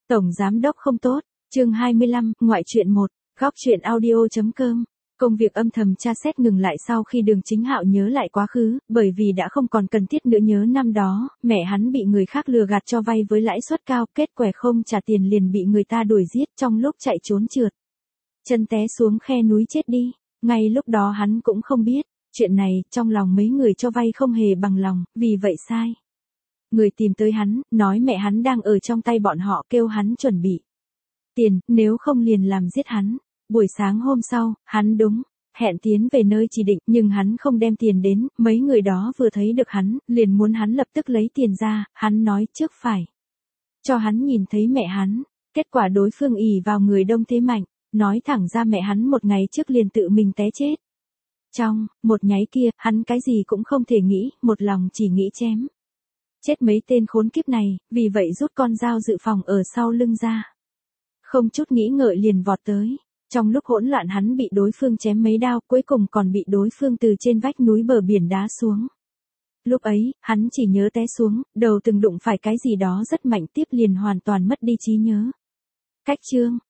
Tổng giám đốc không tốt, chương 25, ngoại truyện 1, góc truyện audio.com. Công việc âm thầm tra xét ngừng lại sau khi Đường Chính Hạo nhớ lại quá khứ, bởi vì đã không còn cần thiết nữa nhớ năm đó, mẹ hắn bị người khác lừa gạt cho vay với lãi suất cao, kết quả không trả tiền liền bị người ta đuổi giết, trong lúc chạy trốn trượt chân té xuống khe núi chết đi. Ngay lúc đó hắn cũng không biết, chuyện này, trong lòng mấy người cho vay không hề bằng lòng, vì vậy sai người tìm tới hắn, nói mẹ hắn đang ở trong tay bọn họ, kêu hắn chuẩn bị tiền, nếu không liền làm giết hắn. Buổi sáng hôm sau, hắn đúng hẹn tiến về nơi chỉ định, nhưng hắn không đem tiền đến, mấy người đó vừa thấy được hắn, liền muốn hắn lập tức lấy tiền ra, hắn nói trước phải cho hắn nhìn thấy mẹ hắn. Kết quả đối phương ỷ vào người đông thế mạnh, nói thẳng ra mẹ hắn một ngày trước liền tự mình té chết. Trong một nháy kia, hắn cái gì cũng không thể nghĩ, một lòng chỉ nghĩ chém chết mấy tên khốn kiếp này, vì vậy rút con dao dự phòng ở sau lưng ra. Không chút nghĩ ngợi liền vọt tới. Trong lúc hỗn loạn hắn bị đối phương chém mấy đao, cuối cùng còn bị đối phương từ trên vách núi bờ biển đá xuống. Lúc ấy, hắn chỉ nhớ té xuống, đầu từng đụng phải cái gì đó rất mạnh, tiếp liền hoàn toàn mất đi trí nhớ. Cách chương